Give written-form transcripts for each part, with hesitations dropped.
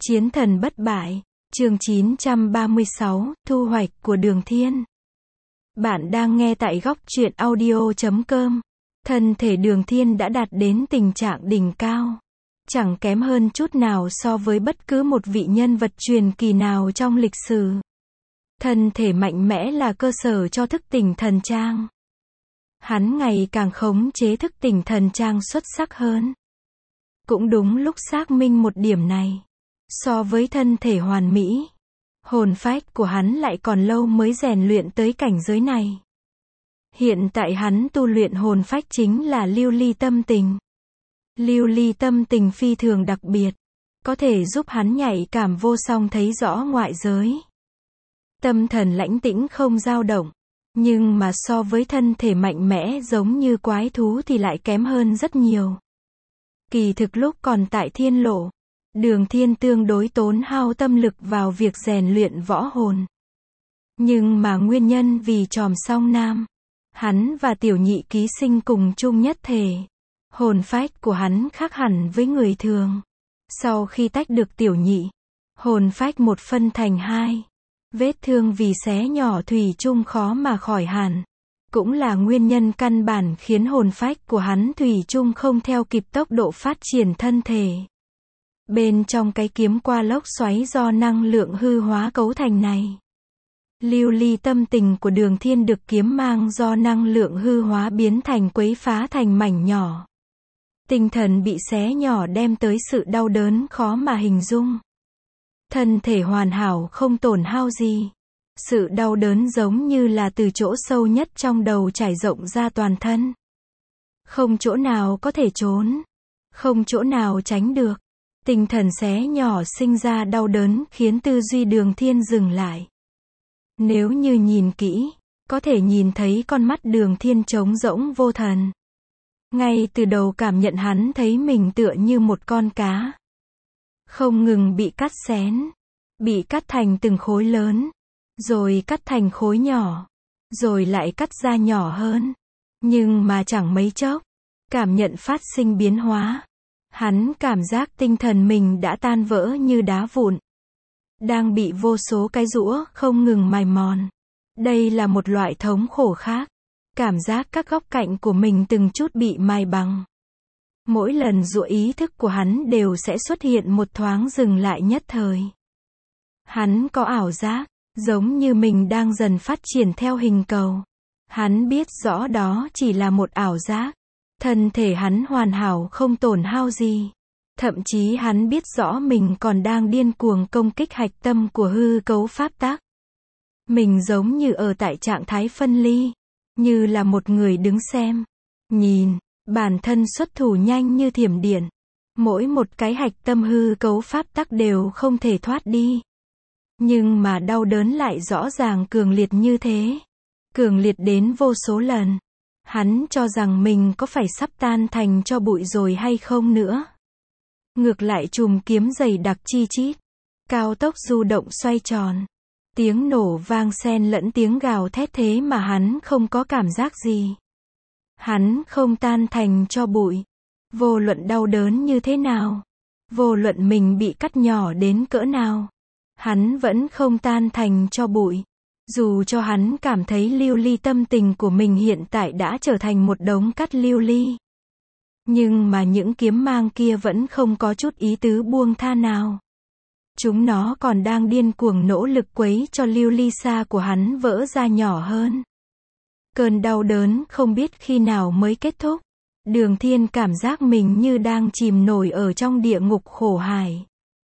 Chiến thần bất bại, chương 936, thu hoạch của Đường Thiên. Bạn đang nghe tại góc truyện audio.com. Thân thể Đường Thiên đã đạt đến tình trạng đỉnh cao. Chẳng kém hơn chút nào so với bất cứ một vị nhân vật truyền kỳ nào trong lịch sử. Thân thể mạnh mẽ là cơ sở cho thức tỉnh thần trang. Hắn ngày càng khống chế thức tỉnh thần trang xuất sắc hơn. Cũng đúng lúc xác minh một điểm này. So với thân thể hoàn mỹ, hồn phách của hắn lại còn lâu mới rèn luyện tới cảnh giới này. Hiện tại hắn tu luyện hồn phách chính là lưu ly tâm tình. Lưu ly tâm tình phi thường đặc biệt, có thể giúp hắn nhạy cảm vô song thấy rõ ngoại giới. Tâm thần lãnh tĩnh không dao động, nhưng mà so với thân thể mạnh mẽ giống như quái thú thì lại kém hơn rất nhiều. Kỳ thực lúc còn tại thiên lộ, Đường Thiên tương đối tốn hao tâm lực vào việc rèn luyện võ hồn. Nhưng mà nguyên nhân vì chòm song nam, hắn và tiểu nhị ký sinh cùng chung nhất thể. Hồn phách của hắn khác hẳn với người thường. Sau khi tách được tiểu nhị, hồn phách một phân thành hai. Vết thương vì xé nhỏ thủy chung khó mà khỏi hẳn. Cũng là nguyên nhân căn bản khiến hồn phách của hắn thủy chung không theo kịp tốc độ phát triển thân thể. Bên trong cái kiếm qua lốc xoáy do năng lượng hư hóa cấu thành này, lưu ly tâm tình của Đường Thiên được kiếm mang do năng lượng hư hóa biến thành quấy phá thành mảnh nhỏ. Tinh thần bị xé nhỏ đem tới sự đau đớn khó mà hình dung. Thân thể hoàn hảo không tổn hao gì. Sự đau đớn giống như là từ chỗ sâu nhất trong đầu trải rộng ra toàn thân. Không chỗ nào có thể trốn, không chỗ nào tránh được. Tinh thần xé nhỏ sinh ra đau đớn khiến tư duy Đường Thiên dừng lại. Nếu như nhìn kỹ, có thể nhìn thấy con mắt Đường Thiên trống rỗng vô thần. Ngay từ đầu cảm nhận hắn thấy mình tựa như một con cá. Không ngừng bị cắt xén, bị cắt thành từng khối lớn, rồi cắt thành khối nhỏ, rồi lại cắt ra nhỏ hơn. Nhưng mà chẳng mấy chốc, cảm nhận phát sinh biến hóa. Hắn cảm giác tinh thần mình đã tan vỡ như đá vụn. Đang bị vô số cái giũa không ngừng mài mòn. Đây là một loại thống khổ khác. Cảm giác các góc cạnh của mình từng chút bị mài bằng. Mỗi lần giũa ý thức của hắn đều sẽ xuất hiện một thoáng dừng lại nhất thời. Hắn có ảo giác, giống như mình đang dần phát triển theo hình cầu. Hắn biết rõ đó chỉ là một ảo giác. Thân thể hắn hoàn hảo không tổn hao gì. Thậm chí hắn biết rõ mình còn đang điên cuồng công kích hạch tâm của hư cấu pháp tắc. Mình giống như ở tại trạng thái phân ly. Như là một người đứng xem. Nhìn, bản thân xuất thủ nhanh như thiểm điện. Mỗi một cái hạch tâm hư cấu pháp tắc đều không thể thoát đi. Nhưng mà đau đớn lại rõ ràng cường liệt như thế. Cường liệt đến vô số lần. Hắn cho rằng mình có phải sắp tan thành tro bụi rồi hay không nữa. Ngược lại chùm kiếm dày đặc chi chít, cao tốc du động xoay tròn. Tiếng nổ vang xen lẫn tiếng gào thét thế mà hắn không có cảm giác gì. Hắn không tan thành tro bụi. Vô luận đau đớn như thế nào. Vô luận mình bị cắt nhỏ đến cỡ nào. Hắn vẫn không tan thành tro bụi. Dù cho hắn cảm thấy lưu ly tâm tình của mình hiện tại đã trở thành một đống cắt lưu ly. Nhưng mà những kiếm mang kia vẫn không có chút ý tứ buông tha nào. Chúng nó còn đang điên cuồng nỗ lực quấy cho lưu ly sa của hắn vỡ ra nhỏ hơn. Cơn đau đớn không biết khi nào mới kết thúc. Đường Thiên cảm giác mình như đang chìm nổi ở trong địa ngục khổ hải.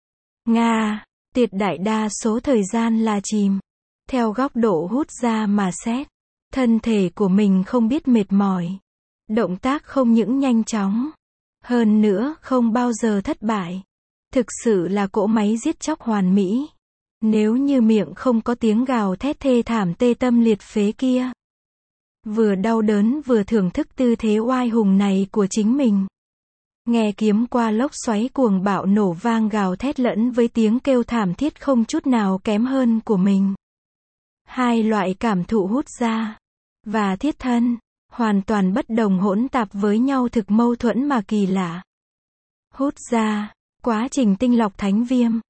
Tuyệt đại đa số thời gian là chìm. Theo góc độ hút ra mà xét, thân thể của mình không biết mệt mỏi. Động tác không những nhanh chóng, hơn nữa không bao giờ thất bại. Thực sự là cỗ máy giết chóc hoàn mỹ. Nếu như miệng không có tiếng gào thét thê thảm tê tâm liệt phế kia. Vừa đau đớn vừa thưởng thức tư thế oai hùng này của chính mình. Nghe kiếm qua lốc xoáy cuồng bạo nổ vang gào thét lẫn với tiếng kêu thảm thiết không chút nào kém hơn của mình. Hai loại cảm thụ hút ra và thiết thân, hoàn toàn bất đồng hỗn tạp với nhau thực mâu thuẫn mà kỳ lạ. Hút ra, quá trình tinh lọc thánh viêm,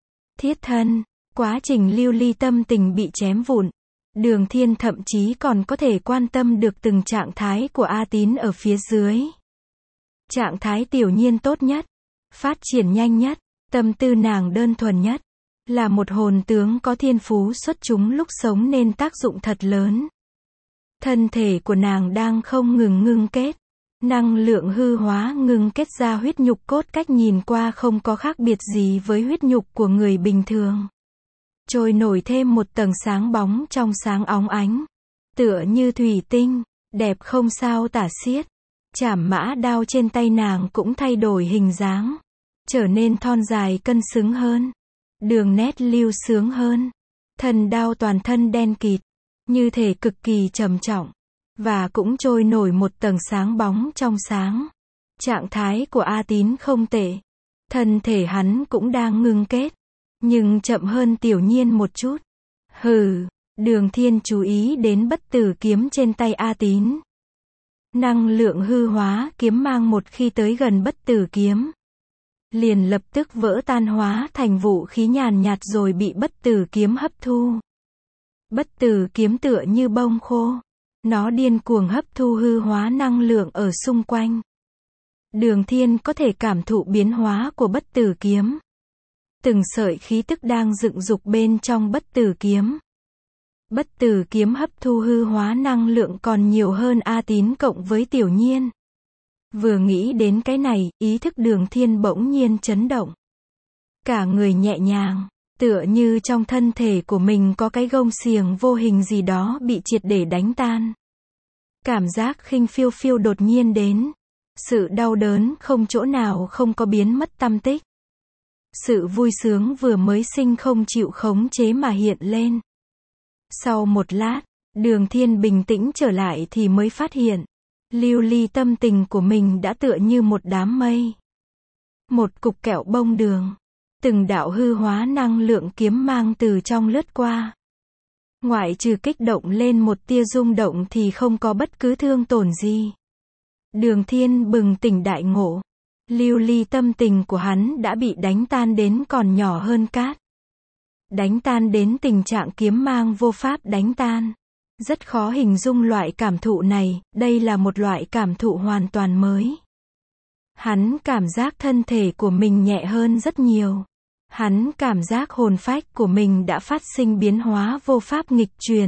thiết thân. Quá trình lưu ly tâm tình bị chém vụn, Đường Thiên thậm chí còn có thể quan tâm được từng trạng thái của A Tín ở phía dưới. Trạng thái tiểu nhiên tốt nhất, phát triển nhanh nhất, tâm tư nàng đơn thuần nhất, là một hồn tướng có thiên phú xuất chúng lúc sống nên tác dụng thật lớn. Thân thể của nàng đang không ngừng ngưng kết, năng lượng hư hóa ngưng kết ra huyết nhục cốt cách nhìn qua không có khác biệt gì với huyết nhục của người bình thường. Trôi nổi thêm một tầng sáng bóng trong sáng óng ánh, tựa như thủy tinh, đẹp không sao tả xiết. Trảm mã đao trên tay nàng cũng thay đổi hình dáng, trở nên thon dài cân xứng hơn, đường nét lưu sướng hơn. Thân đao toàn thân đen kịt, như thể cực kỳ trầm trọng, và cũng trôi nổi một tầng sáng bóng trong sáng. Trạng thái của A Tín không tệ, thân thể hắn cũng đang ngưng kết, nhưng chậm hơn tiểu nhiên một chút. Hừ, Đường Thiên chú ý đến bất tử kiếm trên tay A Tín. Năng lượng hư hóa kiếm mang một khi tới gần bất tử kiếm, liền lập tức vỡ tan hóa thành vũ khí nhàn nhạt rồi bị bất tử kiếm hấp thu. Bất tử kiếm tựa như bông khô, nó điên cuồng hấp thu hư hóa năng lượng ở xung quanh. Đường Thiên có thể cảm thụ biến hóa của bất tử kiếm. Từng sợi khí tức đang dựng dục bên trong bất tử kiếm. Bất tử kiếm hấp thu hư hóa năng lượng còn nhiều hơn A Tín cộng với tiểu nhiên. Vừa nghĩ đến cái này, ý thức Đường Thiên bỗng nhiên chấn động. Cả người nhẹ nhàng, tựa như trong thân thể của mình có cái gông xiềng vô hình gì đó bị triệt để đánh tan. Cảm giác khinh phiêu phiêu đột nhiên đến. Sự đau đớn không chỗ nào không có biến mất tăm tích. Sự vui sướng vừa mới sinh không chịu khống chế mà hiện lên. Sau một lát, Đường Thiên bình tĩnh trở lại thì mới phát hiện, lưu ly tâm tình của mình đã tựa như một đám mây. Một cục kẹo bông đường. Từng đạo hư hóa năng lượng kiếm mang từ trong lướt qua. Ngoại trừ kích động lên một tia rung động thì không có bất cứ thương tổn gì. Đường Thiên bừng tỉnh đại ngộ. Lưu ly tâm tình của hắn đã bị đánh tan đến còn nhỏ hơn cát. Đánh tan đến tình trạng kiếm mang vô pháp đánh tan. Rất khó hình dung loại cảm thụ này, đây là một loại cảm thụ hoàn toàn mới. Hắn cảm giác thân thể của mình nhẹ hơn rất nhiều. Hắn cảm giác hồn phách của mình đã phát sinh biến hóa vô pháp nghịch truyền.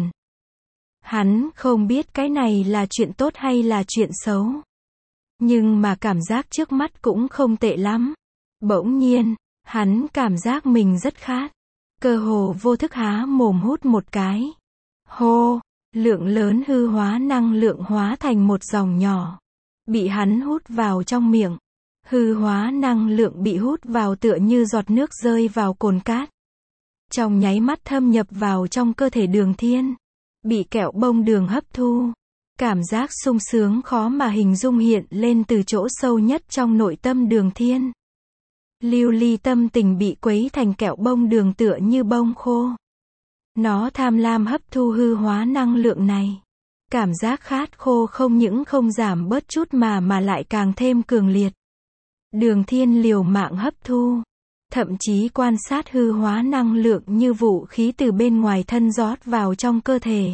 Hắn không biết cái này là chuyện tốt hay là chuyện xấu. Nhưng mà cảm giác trước mắt cũng không tệ lắm. Bỗng nhiên, hắn cảm giác mình rất khát. Cơ hồ vô thức há mồm hút một cái. Hô, lượng lớn hư hóa năng lượng hóa thành một dòng nhỏ. Bị hắn hút vào trong miệng. Hư hóa năng lượng bị hút vào tựa như giọt nước rơi vào cồn cát. Trong nháy mắt thâm nhập vào trong cơ thể Đường Thiên. Bị kẹo bông đường hấp thu. Cảm giác sung sướng khó mà hình dung hiện lên từ chỗ sâu nhất trong nội tâm Đường Thiên. Lưu ly tâm tình bị quấy thành kẹo bông đường tựa như bông khô. Nó tham lam hấp thu hư hóa năng lượng này. Cảm giác khát khô không những không giảm bớt chút mà lại càng thêm cường liệt. Đường Thiên liều mạng hấp thu. Thậm chí quan sát hư hóa năng lượng như vũ khí từ bên ngoài thân rót vào trong cơ thể.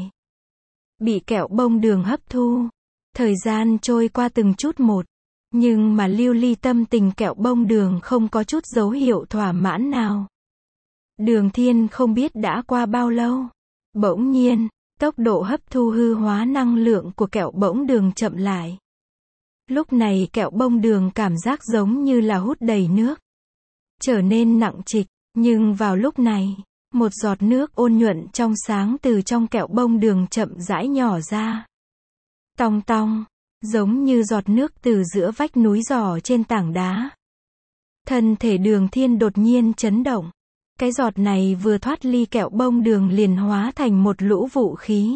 Bị kẹo bông đường hấp thu. Thời gian trôi qua từng chút một. Nhưng mà lưu ly tâm tình kẹo bông đường không có chút dấu hiệu thỏa mãn nào. Đường Thiên không biết đã qua bao lâu. Bỗng nhiên, tốc độ hấp thu hư hóa năng lượng của kẹo bông đường chậm lại. Lúc này kẹo bông đường cảm giác giống như là hút đầy nước. Trở nên nặng trịch, nhưng vào lúc này, một giọt nước ôn nhuận trong sáng từ trong kẹo bông đường chậm rãi nhỏ ra. Tong tong, giống như giọt nước từ giữa vách núi giỏ trên tảng đá. Thân thể Đường Thiên đột nhiên chấn động. Cái giọt này vừa thoát ly kẹo bông đường liền hóa thành một lũ vũ khí.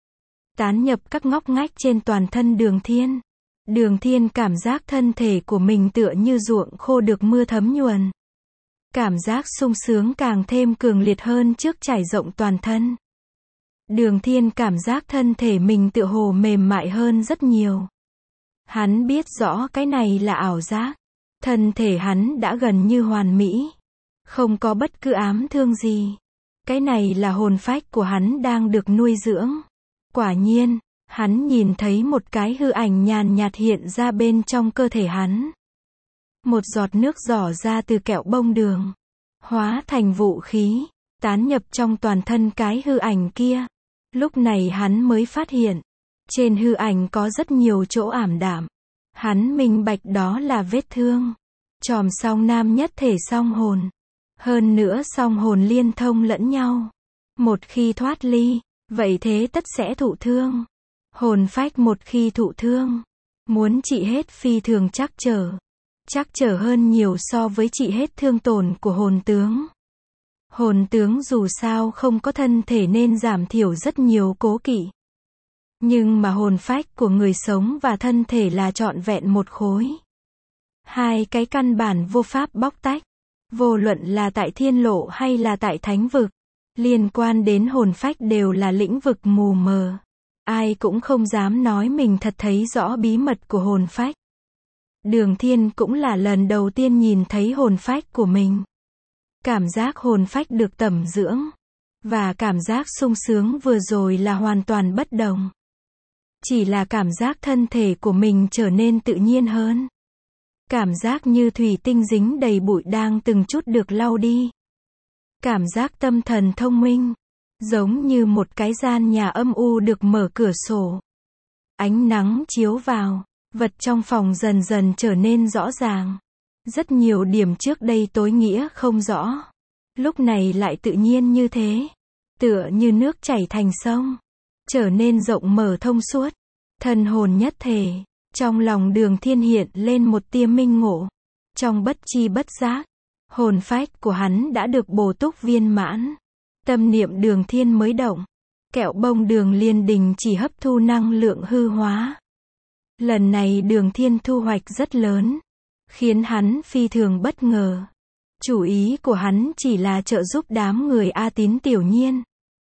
Tán nhập các ngóc ngách trên toàn thân Đường Thiên. Đường Thiên cảm giác thân thể của mình tựa như ruộng khô được mưa thấm nhuần. Cảm giác sung sướng càng thêm cường liệt hơn trước trải rộng toàn thân. Đường Thiên cảm giác thân thể mình tựa hồ mềm mại hơn rất nhiều. Hắn biết rõ cái này là ảo giác. Thân thể hắn đã gần như hoàn mỹ. Không có bất cứ ám thương gì. Cái này là hồn phách của hắn đang được nuôi dưỡng. Quả nhiên, hắn nhìn thấy một cái hư ảnh nhàn nhạt hiện ra bên trong cơ thể hắn. Một giọt nước rỏ ra từ kẹo bông đường, hóa thành vũ khí, tán nhập trong toàn thân cái hư ảnh kia. Lúc này hắn mới phát hiện, trên hư ảnh có rất nhiều chỗ ảm đạm. Hắn minh bạch đó là vết thương. Chòm song nam nhất thể song hồn. Hơn nữa song hồn liên thông lẫn nhau. Một khi thoát ly, vậy thế tất sẽ thụ thương. Hồn phách một khi thụ thương, muốn trị hết phi thường chắc trở hơn nhiều so với trị hết thương tổn của hồn tướng. Hồn tướng dù sao không có thân thể nên giảm thiểu rất nhiều cố kỵ. Nhưng mà hồn phách của người sống và thân thể là trọn vẹn một khối. Hai cái căn bản vô pháp bóc tách. Vô luận là tại thiên lộ hay là tại thánh vực, liên quan đến hồn phách đều là lĩnh vực mù mờ. Ai cũng không dám nói mình thật thấy rõ bí mật của hồn phách. Đường Thiên cũng là lần đầu tiên nhìn thấy hồn phách của mình. Cảm giác hồn phách được tẩm dưỡng và cảm giác sung sướng vừa rồi là hoàn toàn bất đồng. Chỉ là cảm giác thân thể của mình trở nên tự nhiên hơn. Cảm giác như thủy tinh dính đầy bụi đang từng chút được lau đi. Cảm giác tâm thần thông minh, giống như một cái gian nhà âm u được mở cửa sổ. Ánh nắng chiếu vào, vật trong phòng dần dần trở nên rõ ràng. Rất nhiều điểm trước đây tối nghĩa không rõ, lúc này lại tự nhiên như thế. Tựa như nước chảy thành sông, trở nên rộng mở thông suốt. Thần hồn nhất thể, trong lòng Đường Thiên hiện lên một tia minh ngộ. Trong bất chi bất giác, hồn phách của hắn đã được bổ túc viên mãn. Tâm niệm Đường Thiên mới động, kẹo bông đường liên đình chỉ hấp thu năng lượng hư hóa. Lần này Đường Thiên thu hoạch rất lớn, khiến hắn phi thường bất ngờ. Chủ ý của hắn chỉ là trợ giúp đám người A Tín Tiểu Nhiên.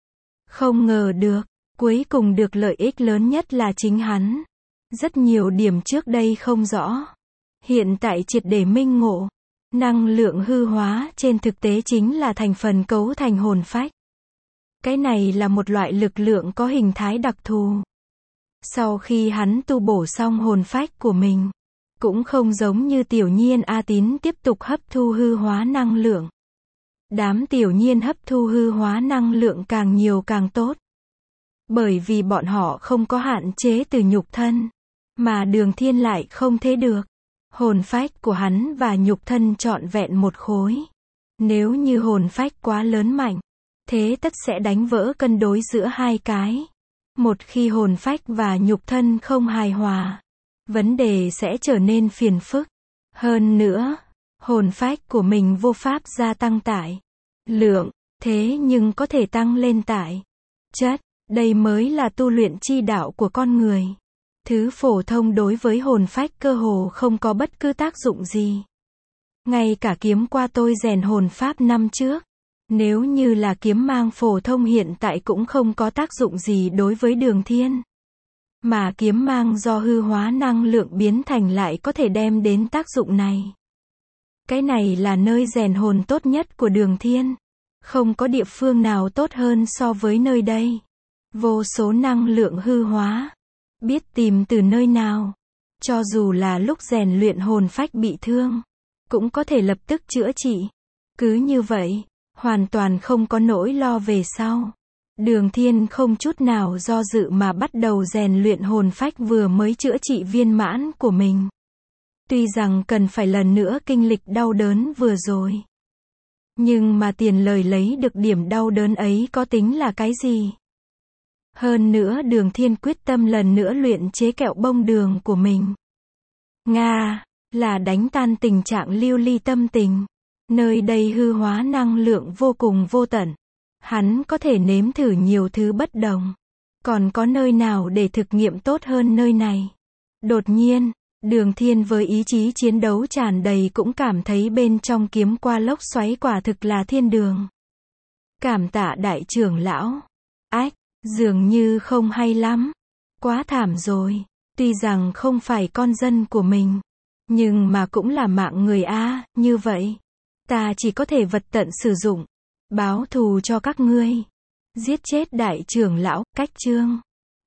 Không ngờ được, cuối cùng được lợi ích lớn nhất là chính hắn. Rất nhiều điểm trước đây không rõ, hiện tại triệt để minh ngộ. Năng lượng hư hóa trên thực tế chính là thành phần cấu thành hồn phách. Cái này là một loại lực lượng có hình thái đặc thù. Sau khi hắn tu bổ xong hồn phách của mình, cũng không giống như Tiểu Nhiên A Tín tiếp tục hấp thu hư hóa năng lượng. Đám Tiểu Nhiên hấp thu hư hóa năng lượng càng nhiều càng tốt. Bởi vì bọn họ không có hạn chế từ nhục thân, mà Đường Thiên lại không thế được. Hồn phách của hắn và nhục thân trọn vẹn một khối. Nếu như hồn phách quá lớn mạnh, thế tất sẽ đánh vỡ cân đối giữa hai cái. Một khi hồn phách và nhục thân không hài hòa, vấn đề sẽ trở nên phiền phức. Hơn nữa, hồn phách của mình vô pháp gia tăng tải lượng, thế nhưng có thể tăng lên tải chất. Đây mới là tu luyện chi đạo của con người. Thứ phổ thông đối với hồn phách cơ hồ không có bất cứ tác dụng gì. Ngay cả kiếm qua tôi rèn hồn pháp năm trước, nếu như là kiếm mang phổ thông hiện tại cũng không có tác dụng gì đối với Đường Thiên. Mà kiếm mang do hư hóa năng lượng biến thành lại có thể đem đến tác dụng này. Cái này là nơi rèn hồn tốt nhất của Đường Thiên. Không có địa phương nào tốt hơn so với nơi đây. Vô số năng lượng hư hóa, biết tìm từ nơi nào. Cho dù là lúc rèn luyện hồn phách bị thương, cũng có thể lập tức chữa trị. Cứ như vậy, hoàn toàn không có nỗi lo về sau. Đường Thiên không chút nào do dự mà bắt đầu rèn luyện hồn phách vừa mới chữa trị viên mãn của mình. Tuy rằng cần phải lần nữa kinh lịch đau đớn vừa rồi. Nhưng mà tiền lời lấy được điểm đau đớn ấy có tính là cái gì? Hơn nữa Đường Thiên quyết tâm lần nữa luyện chế kẹo bông đường của mình. Nga, là đánh tan tình trạng lưu ly tâm tình. Nơi đây hư hóa năng lượng vô cùng vô tận. Hắn có thể nếm thử nhiều thứ bất đồng. Còn có nơi nào để thực nghiệm tốt hơn nơi này? Đột nhiên, Đường Thiên với ý chí chiến đấu tràn đầy cũng cảm thấy bên trong kiếm qua lốc xoáy quả thực là thiên đường. Cảm tạ đại trưởng lão. Ách, dường như không hay lắm. Quá thảm rồi. Tuy rằng không phải con dân của mình, nhưng mà cũng là mạng người a, như vậy. Ta chỉ có thể vật tận sử dụng, báo thù cho các ngươi. Giết chết đại trưởng lão, cách chương.